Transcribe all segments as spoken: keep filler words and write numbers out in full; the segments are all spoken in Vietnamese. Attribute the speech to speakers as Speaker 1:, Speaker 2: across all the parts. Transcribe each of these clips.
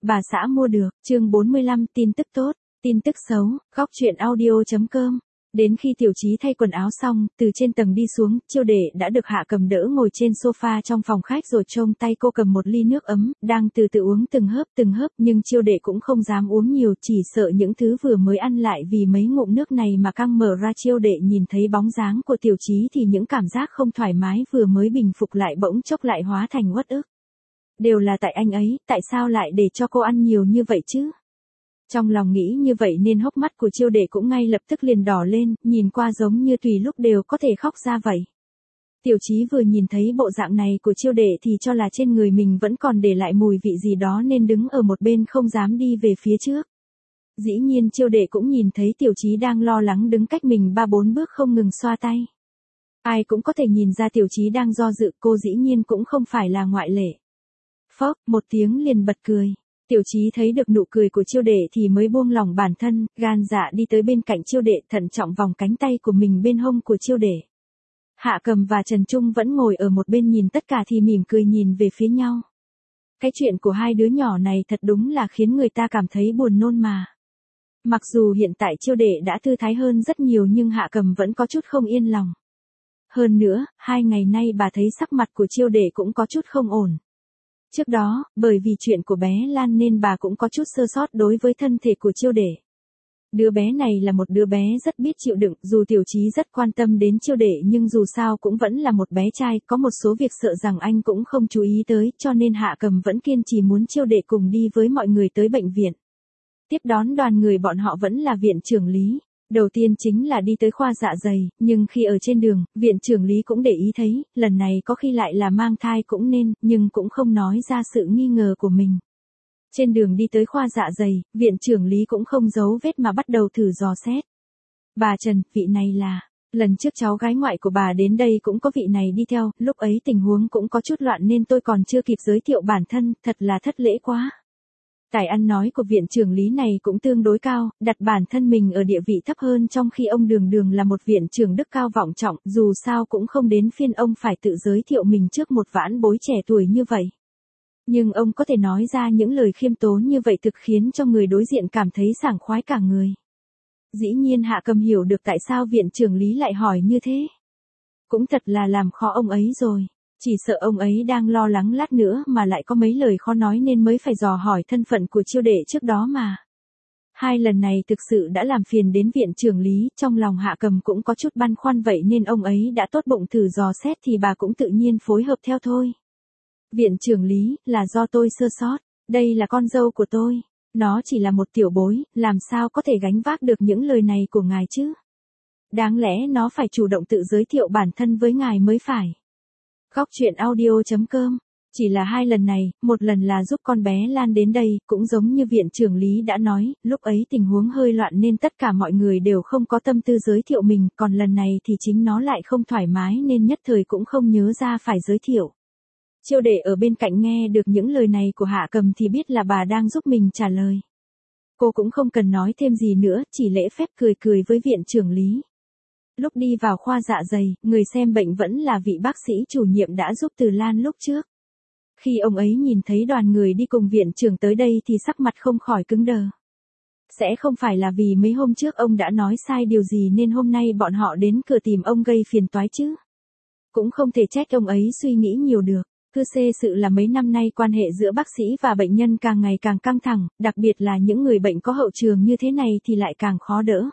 Speaker 1: bà xã mua được, chương bốn mươi lăm, tin tức tốt, tin tức xấu, góc truyện audio.com. Đến khi Tiểu Chí thay quần áo xong, từ trên tầng đi xuống, Chiêu Đệ đã được Hạ Cầm đỡ ngồi trên sofa trong phòng khách rồi trông tay cô cầm một ly nước ấm, đang từ từ uống từng hớp từng hớp, nhưng Chiêu Đệ cũng không dám uống nhiều, chỉ sợ những thứ vừa mới ăn lại vì mấy ngụm nước này mà căng mở ra. Chiêu Đệ nhìn thấy bóng dáng của Tiểu Chí thì những cảm giác không thoải mái vừa mới bình phục lại bỗng chốc lại hóa thành uất ức. Đều là tại anh ấy, tại sao lại để cho cô ăn nhiều như vậy chứ? Trong lòng nghĩ như vậy nên hốc mắt của Chiêu Đệ cũng ngay lập tức liền đỏ lên, nhìn qua giống như tùy lúc đều có thể khóc ra vậy. Tiểu Chí vừa nhìn thấy bộ dạng này của Chiêu Đệ thì cho là trên người mình vẫn còn để lại mùi vị gì đó nên đứng ở một bên không dám đi về phía trước. Dĩ nhiên Chiêu Đệ cũng nhìn thấy Tiểu Chí đang lo lắng đứng cách mình ba bốn bước không ngừng xoa tay. Ai cũng có thể nhìn ra Tiểu Chí đang do dự, cô dĩ nhiên cũng không phải là ngoại lệ. Phốc, một tiếng liền bật cười. Tiểu Chí thấy được nụ cười của Chiêu Đệ thì mới buông lỏng bản thân, gan dạ đi tới bên cạnh Chiêu Đệ, thận trọng vòng cánh tay của mình bên hông của Chiêu Đệ. Hạ Cầm và Trần Trung vẫn ngồi ở một bên nhìn tất cả thì mỉm cười nhìn về phía nhau. Cái chuyện của hai đứa nhỏ này thật đúng là khiến người ta cảm thấy buồn nôn mà. Mặc dù hiện tại Chiêu Đệ đã thư thái hơn rất nhiều nhưng Hạ Cầm vẫn có chút không yên lòng. Hơn nữa, hai ngày nay bà thấy sắc mặt của Chiêu Đệ cũng có chút không ổn. Trước đó, bởi vì chuyện của bé Lan nên bà cũng có chút sơ sót đối với thân thể của Chiêu Đệ. Đứa bé này là một đứa bé rất biết chịu đựng, dù Tiểu Chí rất quan tâm đến Chiêu Đệ nhưng dù sao cũng vẫn là một bé trai, có một số việc sợ rằng anh cũng không chú ý tới, cho nên Hạ Cầm vẫn kiên trì muốn Chiêu Đệ cùng đi với mọi người tới bệnh viện. Tiếp đón đoàn người bọn họ vẫn là viện trưởng Lý. Đầu tiên chính là đi tới khoa dạ dày, nhưng khi ở trên đường, viện trưởng Lý cũng để ý thấy, lần này có khi lại là mang thai cũng nên, nhưng cũng không nói ra sự nghi ngờ của mình. Trên đường đi tới khoa dạ dày, viện trưởng Lý cũng không giấu vết mà bắt đầu thử dò xét. Bà Trần, vị này là, lần trước cháu gái ngoại của bà đến đây cũng có vị này đi theo, lúc ấy tình huống cũng có chút loạn nên tôi còn chưa kịp giới thiệu bản thân, thật là thất lễ quá. Tài ăn nói của viện trưởng Lý này cũng tương đối cao, đặt bản thân mình ở địa vị thấp hơn trong khi ông Đường Đường là một viện trưởng đức cao vọng trọng, dù sao cũng không đến phiên ông phải tự giới thiệu mình trước một vãn bối trẻ tuổi như vậy. Nhưng ông có thể nói ra những lời khiêm tốn như vậy thực khiến cho người đối diện cảm thấy sảng khoái cả người. Dĩ nhiên Hạ Cầm hiểu được tại sao viện trưởng Lý lại hỏi như thế. Cũng thật là làm khó ông ấy rồi. Chỉ sợ ông ấy đang lo lắng lát nữa mà lại có mấy lời khó nói nên mới phải dò hỏi thân phận của Chiêu Đệ trước đó mà. Hai lần này thực sự đã làm phiền đến viện trưởng Lý, trong lòng Hạ Cầm cũng có chút băn khoăn vậy nên ông ấy đã tốt bụng thử dò xét thì bà cũng tự nhiên phối hợp theo thôi. Viện trưởng Lý, là do tôi sơ sót, đây là con dâu của tôi, nó chỉ là một tiểu bối, làm sao có thể gánh vác được những lời này của ngài chứ? Đáng lẽ nó phải chủ động tự giới thiệu bản thân với ngài mới phải. Góc truyện audio.com. Chỉ là hai lần này, một lần là giúp con bé Lan đến đây, cũng giống như viện trưởng Lý đã nói, lúc ấy tình huống hơi loạn nên tất cả mọi người đều không có tâm tư giới thiệu mình, còn lần này thì chính nó lại không thoải mái nên nhất thời cũng không nhớ ra phải giới thiệu. Chiêu Đệ ở bên cạnh nghe được những lời này của Hạ Cầm thì biết là bà đang giúp mình trả lời. Cô cũng không cần nói thêm gì nữa, chỉ lễ phép cười cười với viện trưởng Lý. Lúc đi vào khoa dạ dày, người xem bệnh vẫn là vị bác sĩ chủ nhiệm đã giúp Từ Lan lúc trước. Khi ông ấy nhìn thấy đoàn người đi cùng viện trưởng tới đây thì sắc mặt không khỏi cứng đờ. Sẽ không phải là vì mấy hôm trước ông đã nói sai điều gì nên hôm nay bọn họ đến cửa tìm ông gây phiền toái chứ. Cũng không thể trách ông ấy suy nghĩ nhiều được. Cứ xê sự là mấy năm nay quan hệ giữa bác sĩ và bệnh nhân càng ngày càng căng thẳng, đặc biệt là những người bệnh có hậu trường như thế này thì lại càng khó đỡ.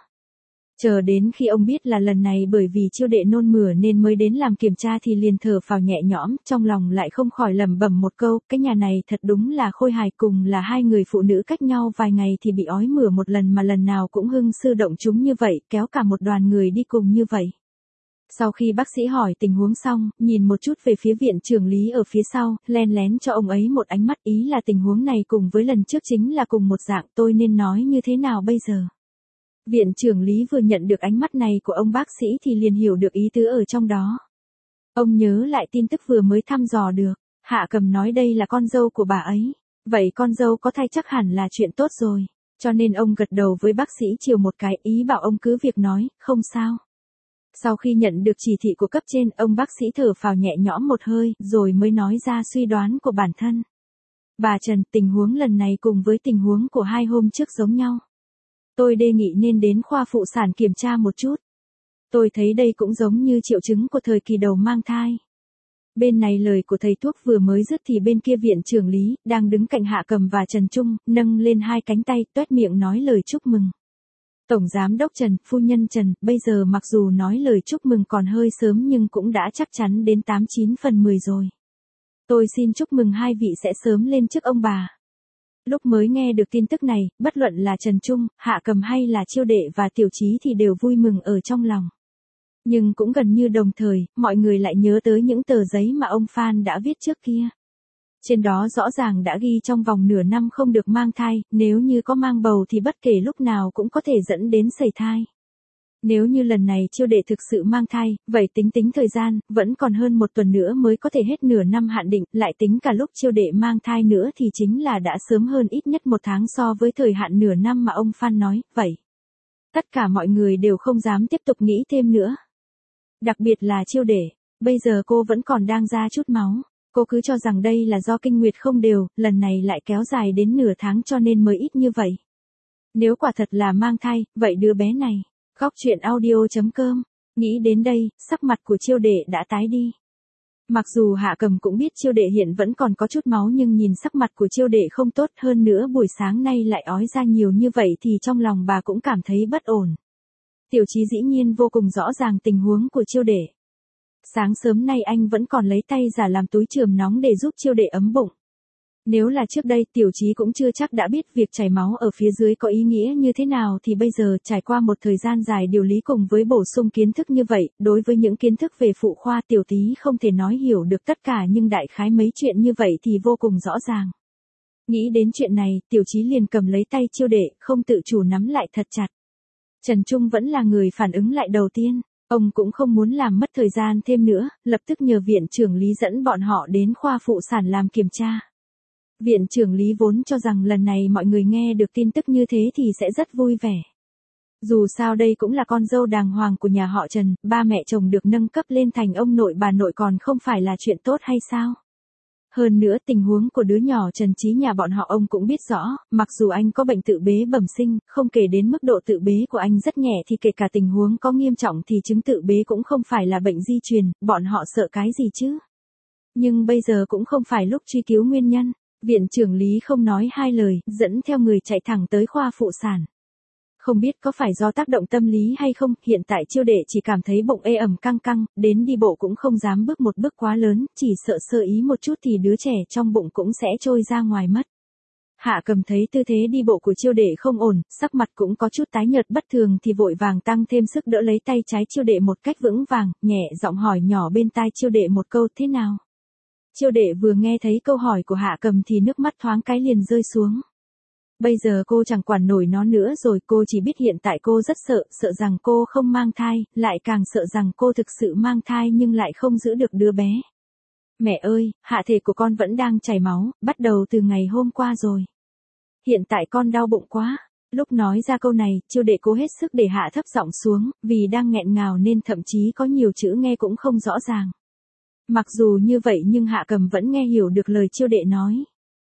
Speaker 1: Chờ đến khi ông biết là lần này bởi vì Chiêu Đệ nôn mửa nên mới đến làm kiểm tra thì liền thở phào nhẹ nhõm, trong lòng lại không khỏi lẩm bẩm một câu, cái nhà này thật đúng là khôi hài, cùng là hai người phụ nữ cách nhau vài ngày thì bị ói mửa một lần mà lần nào cũng hưng sư động chúng như vậy, kéo cả một đoàn người đi cùng như vậy. Sau khi bác sĩ hỏi tình huống xong, nhìn một chút về phía viện trưởng Lý ở phía sau, len lén cho ông ấy một ánh mắt, ý là tình huống này cùng với lần trước chính là cùng một dạng, tôi nên nói như thế nào bây giờ? Viện trưởng Lý vừa nhận được ánh mắt này của ông bác sĩ thì liền hiểu được ý tứ ở trong đó. Ông nhớ lại tin tức vừa mới thăm dò được, Hạ Cầm nói đây là con dâu của bà ấy, vậy con dâu có thai chắc hẳn là chuyện tốt rồi, cho nên ông gật đầu với bác sĩ chiều một cái, ý bảo ông cứ việc nói, không sao. Sau khi nhận được chỉ thị của cấp trên, ông bác sĩ thở phào nhẹ nhõm một hơi, rồi mới nói ra suy đoán của bản thân. Bà Trần, tình huống lần này cùng với tình huống của hai hôm trước giống nhau. Tôi đề nghị nên đến khoa phụ sản kiểm tra một chút. Tôi thấy đây cũng giống như triệu chứng của thời kỳ đầu mang thai. Bên này lời của thầy thuốc vừa mới dứt thì bên kia viện trưởng lý, đang đứng cạnh Hạ Cầm và Trần Trung, nâng lên hai cánh tay, toét miệng nói lời chúc mừng. Tổng Giám đốc Trần, Phu nhân Trần, bây giờ mặc dù nói lời chúc mừng còn hơi sớm nhưng cũng đã chắc chắn đến tám chín phần mười rồi. Tôi xin chúc mừng hai vị sẽ sớm lên chức ông bà. Lúc mới nghe được tin tức này, bất luận là Trần Trung, Hạ Cầm hay là Chiêu Đệ và Tiểu Chí thì đều vui mừng ở trong lòng. Nhưng cũng gần như đồng thời, mọi người lại nhớ tới những tờ giấy mà ông Phan đã viết trước kia. Trên đó rõ ràng đã ghi trong vòng nửa năm không được mang thai, nếu như có mang bầu thì bất kể lúc nào cũng có thể dẫn đến sẩy thai. Nếu như lần này Chiêu Đệ thực sự mang thai, vậy tính tính thời gian, vẫn còn hơn một tuần nữa mới có thể hết nửa năm hạn định, lại tính cả lúc Chiêu Đệ mang thai nữa thì chính là đã sớm hơn ít nhất một tháng so với thời hạn nửa năm mà ông Phan nói, vậy. Tất cả mọi người đều không dám tiếp tục nghĩ thêm nữa. Đặc biệt là Chiêu Đệ, bây giờ cô vẫn còn đang ra chút máu. Cô cứ cho rằng đây là do kinh nguyệt không đều, lần này lại kéo dài đến nửa tháng cho nên mới ít như vậy. Nếu quả thật là mang thai, vậy đứa bé này. Góc truyện audio chấm com. Nghĩ đến đây, sắc mặt của Chiêu Đệ đã tái đi. Mặc dù Hạ Cầm cũng biết Chiêu Đệ hiện vẫn còn có chút máu nhưng nhìn sắc mặt của Chiêu Đệ không tốt hơn nữa buổi sáng nay lại ói ra nhiều như vậy thì trong lòng bà cũng cảm thấy bất ổn. Tiểu Chí dĩ nhiên vô cùng rõ ràng tình huống của Chiêu Đệ. Sáng sớm nay anh vẫn còn lấy tay giả làm túi chườm nóng để giúp Chiêu Đệ ấm bụng. Nếu là trước đây Tiểu Chí cũng chưa chắc đã biết việc chảy máu ở phía dưới có ý nghĩa như thế nào thì bây giờ trải qua một thời gian dài điều lý cùng với bổ sung kiến thức như vậy, đối với những kiến thức về phụ khoa Tiểu Tí không thể nói hiểu được tất cả nhưng đại khái mấy chuyện như vậy thì vô cùng rõ ràng. Nghĩ đến chuyện này, Tiểu Chí liền cầm lấy tay Chiêu Đệ, không tự chủ nắm lại thật chặt. Trần Trung vẫn là người phản ứng lại đầu tiên. Ông cũng không muốn làm mất thời gian thêm nữa, lập tức nhờ viện trưởng lý dẫn bọn họ đến khoa phụ sản làm kiểm tra. Viện trưởng lý vốn cho rằng lần này mọi người nghe được tin tức như thế thì sẽ rất vui vẻ. Dù sao đây cũng là con dâu đàng hoàng của nhà họ Trần, ba mẹ chồng được nâng cấp lên thành ông nội bà nội còn không phải là chuyện tốt hay sao? Hơn nữa tình huống của đứa nhỏ Trần Chí nhà bọn họ ông cũng biết rõ, mặc dù anh có bệnh tự bế bẩm sinh, không kể đến mức độ tự bế của anh rất nhẹ thì kể cả tình huống có nghiêm trọng thì chứng tự bế cũng không phải là bệnh di truyền, bọn họ sợ cái gì chứ? Nhưng bây giờ cũng không phải lúc truy cứu nguyên nhân, viện trưởng lý không nói hai lời, dẫn theo người chạy thẳng tới khoa phụ sản. Không biết có phải do tác động tâm lý hay không, hiện tại Chiêu Đệ chỉ cảm thấy bụng ê ẩm căng căng, đến đi bộ cũng không dám bước một bước quá lớn, chỉ sợ sơ ý một chút thì đứa trẻ trong bụng cũng sẽ trôi ra ngoài mất. Hạ Cầm thấy tư thế đi bộ của Chiêu Đệ không ổn, sắc mặt cũng có chút tái nhợt bất thường thì vội vàng tăng thêm sức đỡ lấy tay trái Chiêu Đệ một cách vững vàng, nhẹ giọng hỏi nhỏ bên tai Chiêu Đệ một câu thế nào. Chiêu Đệ vừa nghe thấy câu hỏi của Hạ Cầm thì nước mắt thoáng cái liền rơi xuống. Bây giờ cô chẳng quản nổi nó nữa rồi, cô chỉ biết hiện tại cô rất sợ, sợ rằng cô không mang thai, lại càng sợ rằng cô thực sự mang thai nhưng lại không giữ được đứa bé. Mẹ ơi, hạ thể của con vẫn đang chảy máu, bắt đầu từ ngày hôm qua rồi. Hiện tại con đau bụng quá. Lúc nói ra câu này, Chiêu Đệ cố hết sức để hạ thấp giọng xuống, vì đang nghẹn ngào nên thậm chí có nhiều chữ nghe cũng không rõ ràng. Mặc dù như vậy nhưng Hạ Cầm vẫn nghe hiểu được lời Chiêu Đệ nói.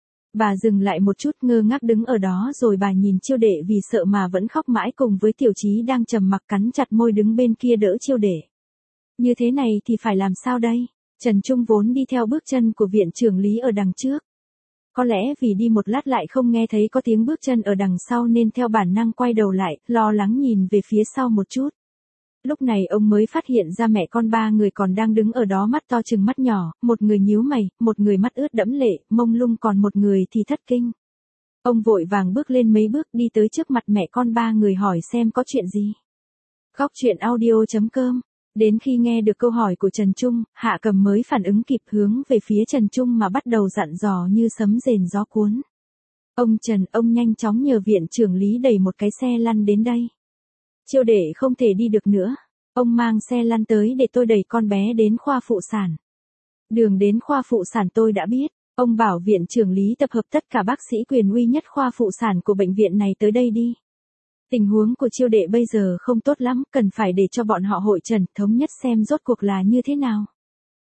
Speaker 1: Bà dừng lại một chút ngơ ngác đứng ở đó rồi bà nhìn Chiêu Đệ vì sợ mà vẫn khóc mãi cùng với Tiểu Chí đang trầm mặc cắn chặt môi đứng bên kia đỡ Chiêu Đệ. Như thế này thì phải làm sao đây? Trần Trung vốn đi theo bước chân của viện trưởng lý ở đằng trước. Có lẽ vì đi một lát lại không nghe thấy có tiếng bước chân ở đằng sau nên theo bản năng quay đầu lại, lo lắng nhìn về phía sau một chút. Lúc này ông mới phát hiện ra mẹ con ba người còn đang đứng ở đó mắt to chừng mắt nhỏ, một người nhíu mày, một người mắt ướt đẫm lệ, mông lung còn một người thì thất kinh. Ông vội vàng bước lên mấy bước đi tới trước mặt mẹ con ba người hỏi xem có chuyện gì. Góc truyện audio chấm com. Đến khi nghe được câu hỏi của Trần Trung, Hạ Cầm mới phản ứng kịp hướng về phía Trần Trung mà bắt đầu dặn dò như sấm rền gió cuốn. Ông Trần, ông nhanh chóng nhờ viện trưởng lý đẩy một cái xe lăn đến đây. Chiêu Đệ không thể đi được nữa. Ông mang xe lăn tới để tôi đẩy con bé đến khoa phụ sản. Đường đến khoa phụ sản tôi đã biết. Ông bảo viện trưởng lý tập hợp tất cả bác sĩ quyền uy nhất khoa phụ sản của bệnh viện này tới đây đi. Tình huống của Chiêu Đệ bây giờ không tốt lắm, cần phải để cho bọn họ hội trần thống nhất xem rốt cuộc là như thế nào.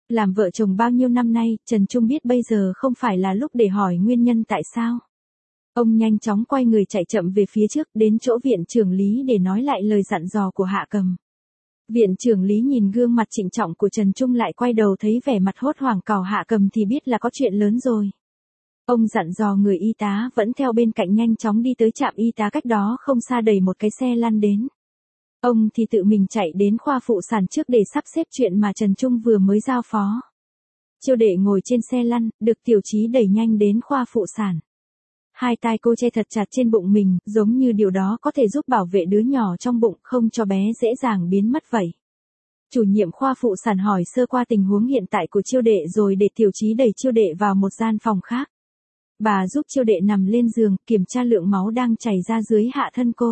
Speaker 1: Làm vợ chồng bao nhiêu năm nay, Trần Trung biết bây giờ không phải là lúc để hỏi nguyên nhân tại sao. Ông nhanh chóng quay người chạy chậm về phía trước đến chỗ viện trưởng Lý để nói lại lời dặn dò của Hạ Cầm. Viện trưởng Lý nhìn gương mặt trịnh trọng của Trần Trung lại quay đầu thấy vẻ mặt hốt hoảng cào Hạ Cầm thì biết là có chuyện lớn rồi. Ông dặn dò người y tá vẫn theo bên cạnh nhanh chóng đi tới trạm y tá cách đó không xa đẩy một cái xe lăn đến. Ông thì tự mình chạy đến khoa phụ sản trước để sắp xếp chuyện mà Trần Trung vừa mới giao phó. Chiêu Đệ ngồi trên xe lăn, được Tiểu Chí đẩy nhanh đến khoa phụ sản. Hai tay cô che thật chặt trên bụng mình, giống như điều đó có thể giúp bảo vệ đứa nhỏ trong bụng không cho bé dễ dàng biến mất vậy. Chủ nhiệm khoa phụ sản hỏi sơ qua tình huống hiện tại của Chiêu Đệ rồi để Tiểu Chí đẩy Chiêu Đệ vào một gian phòng khác. Bà giúp Chiêu Đệ nằm lên giường, kiểm tra lượng máu đang chảy ra dưới hạ thân cô.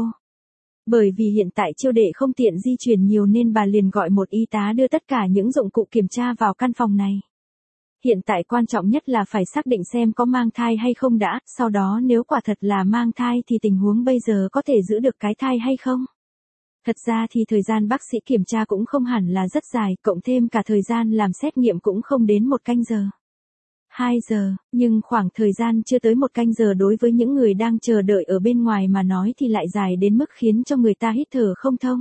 Speaker 1: Bởi vì hiện tại Chiêu Đệ không tiện di chuyển nhiều nên bà liền gọi một y tá đưa tất cả những dụng cụ kiểm tra vào căn phòng này. Hiện tại quan trọng nhất là phải xác định xem có mang thai hay không đã, sau đó nếu quả thật là mang thai thì tình huống bây giờ có thể giữ được cái thai hay không. Thật ra thì thời gian bác sĩ kiểm tra cũng không hẳn là rất dài, cộng thêm cả thời gian làm xét nghiệm cũng không đến một canh giờ. Hai giờ, nhưng khoảng thời gian chưa tới một canh giờ đối với những người đang chờ đợi ở bên ngoài mà nói thì lại dài đến mức khiến cho người ta hít thở không thông.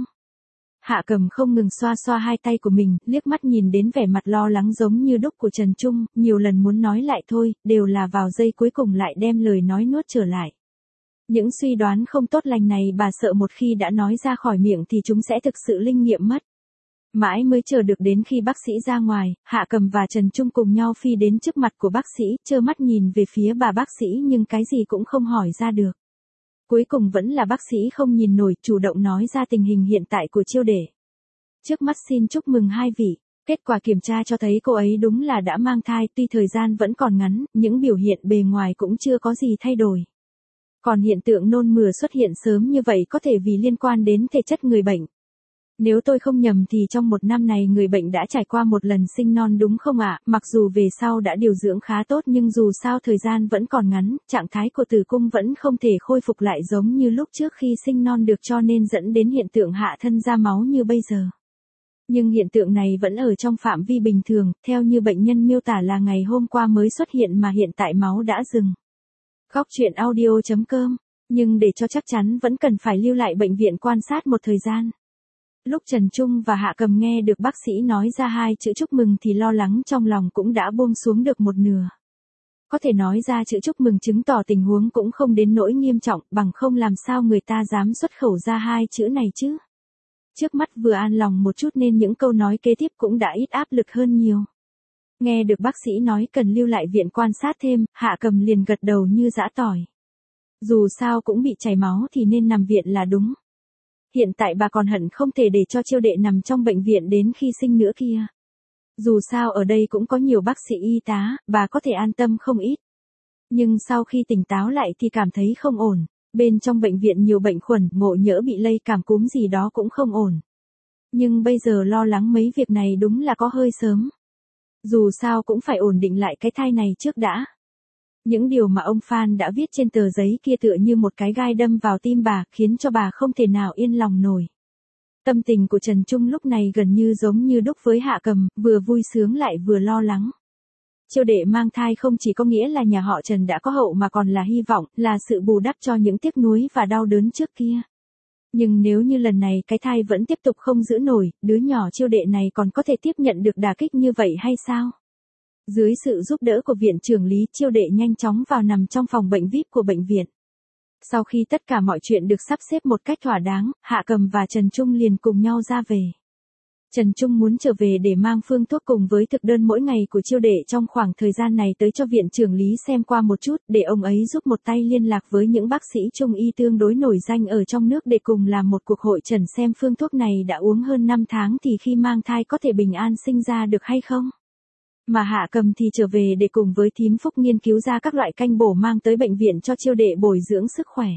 Speaker 1: Hạ Cầm không ngừng xoa xoa hai tay của mình, liếc mắt nhìn đến vẻ mặt lo lắng giống như đúc của Trần Trung, nhiều lần muốn nói lại thôi, đều là vào giây cuối cùng lại đem lời nói nuốt trở lại. Những suy đoán không tốt lành này bà sợ một khi đã nói ra khỏi miệng thì chúng sẽ thực sự linh nghiệm mất. Mãi mới chờ được đến khi bác sĩ ra ngoài, Hạ Cầm và Trần Trung cùng nhau phi đến trước mặt của bác sĩ, trơ mắt nhìn về phía bà bác sĩ nhưng cái gì cũng không hỏi ra được. Cuối cùng vẫn là bác sĩ không nhìn nổi, chủ động nói ra tình hình hiện tại của Chiêu Đệ. Trước mắt xin chúc mừng hai vị, kết quả kiểm tra cho thấy cô ấy đúng là đã mang thai, tuy thời gian vẫn còn ngắn, những biểu hiện bề ngoài cũng chưa có gì thay đổi. Còn hiện tượng nôn mửa xuất hiện sớm như vậy có thể vì liên quan đến thể chất người bệnh. Nếu tôi không nhầm thì trong một năm này người bệnh đã trải qua một lần sinh non đúng không ạ? Mặc dù về sau đã điều dưỡng khá tốt nhưng dù sao thời gian vẫn còn ngắn, trạng thái của tử cung vẫn không thể khôi phục lại giống như lúc trước khi sinh non được cho nên dẫn đến hiện tượng hạ thân ra máu như bây giờ. Nhưng hiện tượng này vẫn ở trong phạm vi bình thường, theo như bệnh nhân miêu tả là ngày hôm qua mới xuất hiện mà hiện tại máu đã dừng. Góc truyện audio chấm com, nhưng để cho chắc chắn vẫn cần phải lưu lại bệnh viện quan sát một thời gian. Lúc Trần Trung và Hạ Cầm nghe được bác sĩ nói ra hai chữ chúc mừng thì lo lắng trong lòng cũng đã buông xuống được một nửa. Có thể nói ra chữ chúc mừng chứng tỏ tình huống cũng không đến nỗi nghiêm trọng, bằng không làm sao người ta dám xuất khẩu ra hai chữ này chứ. Trước mắt vừa an lòng một chút nên những câu nói kế tiếp cũng đã ít áp lực hơn nhiều. Nghe được bác sĩ nói cần lưu lại viện quan sát thêm, Hạ Cầm liền gật đầu như giã tỏi. Dù sao cũng bị chảy máu thì nên nằm viện là đúng. Hiện tại bà còn hận không thể để cho Chiêu Đệ nằm trong bệnh viện đến khi sinh nữa kia. Dù sao ở đây cũng có nhiều bác sĩ y tá, bà có thể an tâm không ít. Nhưng sau khi tỉnh táo lại thì cảm thấy không ổn. Bên trong bệnh viện nhiều bệnh khuẩn, ngộ nhỡ bị lây cảm cúm gì đó cũng không ổn. Nhưng bây giờ lo lắng mấy việc này đúng là có hơi sớm. Dù sao cũng phải ổn định lại cái thai này trước đã. Những điều mà ông Phan đã viết trên tờ giấy kia tựa như một cái gai đâm vào tim bà, khiến cho bà không thể nào yên lòng nổi. Tâm tình của Trần Trung lúc này gần như giống như đúc với Hạ Cầm, vừa vui sướng lại vừa lo lắng. Chiêu Đệ mang thai không chỉ có nghĩa là nhà họ Trần đã có hậu mà còn là hy vọng, là sự bù đắp cho những tiếc nuối và đau đớn trước kia. Nhưng nếu như lần này cái thai vẫn tiếp tục không giữ nổi, đứa nhỏ Chiêu Đệ này còn có thể tiếp nhận được đả kích như vậy hay sao? Dưới sự giúp đỡ của viện trưởng Lý, Chiêu Đệ nhanh chóng vào nằm trong phòng bệnh vi ai pi của bệnh viện. Sau khi tất cả mọi chuyện được sắp xếp một cách thỏa đáng, Hạ Cầm và Trần Trung liền cùng nhau ra về. Trần Trung muốn trở về để mang phương thuốc cùng với thực đơn mỗi ngày của Chiêu Đệ trong khoảng thời gian này tới cho viện trưởng Lý xem qua một chút, để ông ấy giúp một tay liên lạc với những bác sĩ trung y tương đối nổi danh ở trong nước để cùng làm một cuộc hội trần xem phương thuốc này đã uống hơn năm tháng thì khi mang thai có thể bình an sinh ra được hay không. Mà Hạ Cầm thì trở về để cùng với thím Phúc nghiên cứu ra các loại canh bổ mang tới bệnh viện cho Chiêu Đệ bồi dưỡng sức khỏe.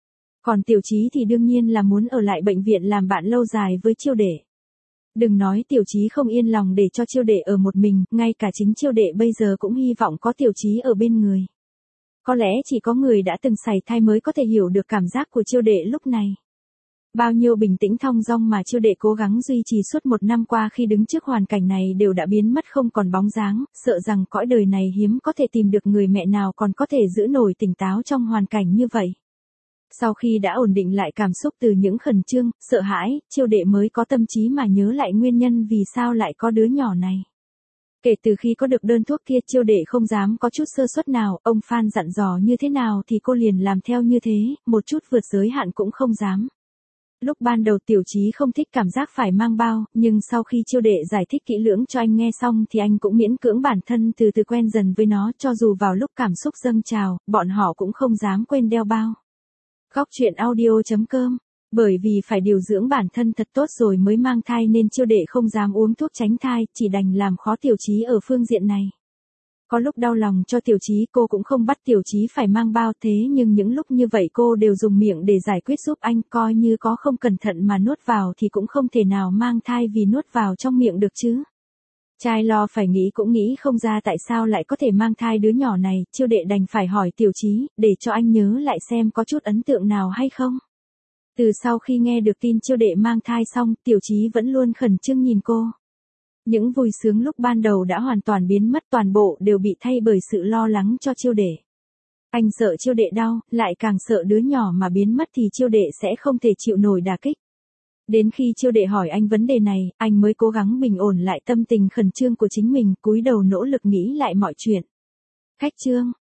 Speaker 1: Còn Tiểu Chí thì đương nhiên là muốn ở lại bệnh viện làm bạn lâu dài với Chiêu Đệ. Đừng nói Tiểu Chí không yên lòng để cho Chiêu Đệ ở một mình, ngay cả chính Chiêu Đệ bây giờ cũng hy vọng có Tiểu Chí ở bên người. Có lẽ chỉ có người đã từng sảy thai mới có thể hiểu được cảm giác của Chiêu Đệ lúc này. Bao nhiêu bình tĩnh thong dong mà Chiêu Đệ cố gắng duy trì suốt một năm qua khi đứng trước hoàn cảnh này đều đã biến mất không còn bóng dáng, sợ rằng cõi đời này hiếm có thể tìm được người mẹ nào còn có thể giữ nổi tỉnh táo trong hoàn cảnh như vậy. Sau khi đã ổn định lại cảm xúc từ những khẩn trương, sợ hãi, Chiêu Đệ mới có tâm trí mà nhớ lại nguyên nhân vì sao lại có đứa nhỏ này. Kể từ khi có được đơn thuốc kia, Chiêu Đệ không dám có chút sơ suất nào, ông Phan dặn dò như thế nào thì cô liền làm theo như thế, một chút vượt giới hạn cũng không dám. Lúc ban đầu Tiểu Chí không thích cảm giác phải mang bao, nhưng sau khi Chiêu Đệ giải thích kỹ lưỡng cho anh nghe xong thì anh cũng miễn cưỡng bản thân từ từ quen dần với nó, cho dù vào lúc cảm xúc dâng trào, bọn họ cũng không dám quên đeo bao. Góc truyện audio chấm com. Bởi vì phải điều dưỡng bản thân thật tốt rồi mới mang thai nên Chiêu Đệ không dám uống thuốc tránh thai, chỉ đành làm khó Tiểu Chí ở phương diện này. Có lúc đau lòng cho Tiểu Chí cô cũng không bắt Tiểu Chí phải mang bao, thế nhưng những lúc như vậy cô đều dùng miệng để giải quyết giúp anh, coi như có không cẩn thận mà nuốt vào thì cũng không thể nào mang thai vì nuốt vào trong miệng được chứ. Trai lo phải nghĩ cũng nghĩ không ra tại sao lại có thể mang thai đứa nhỏ này, Chiêu Đệ đành phải hỏi Tiểu Chí, để cho anh nhớ lại xem có chút ấn tượng nào hay không. Từ sau khi nghe được tin Chiêu Đệ mang thai xong, Tiểu Chí vẫn luôn khẩn trương nhìn cô. Những vui sướng lúc ban đầu đã hoàn toàn biến mất, toàn bộ đều bị thay bởi sự lo lắng cho Chiêu Đệ. Anh sợ Chiêu Đệ đau, lại càng sợ đứa nhỏ mà biến mất thì Chiêu Đệ sẽ không thể chịu nổi đả kích. Đến khi Chiêu Đệ hỏi anh vấn đề này, anh mới cố gắng bình ổn lại tâm tình khẩn trương của chính mình, cúi đầu nỗ lực nghĩ lại mọi chuyện. Khách chương.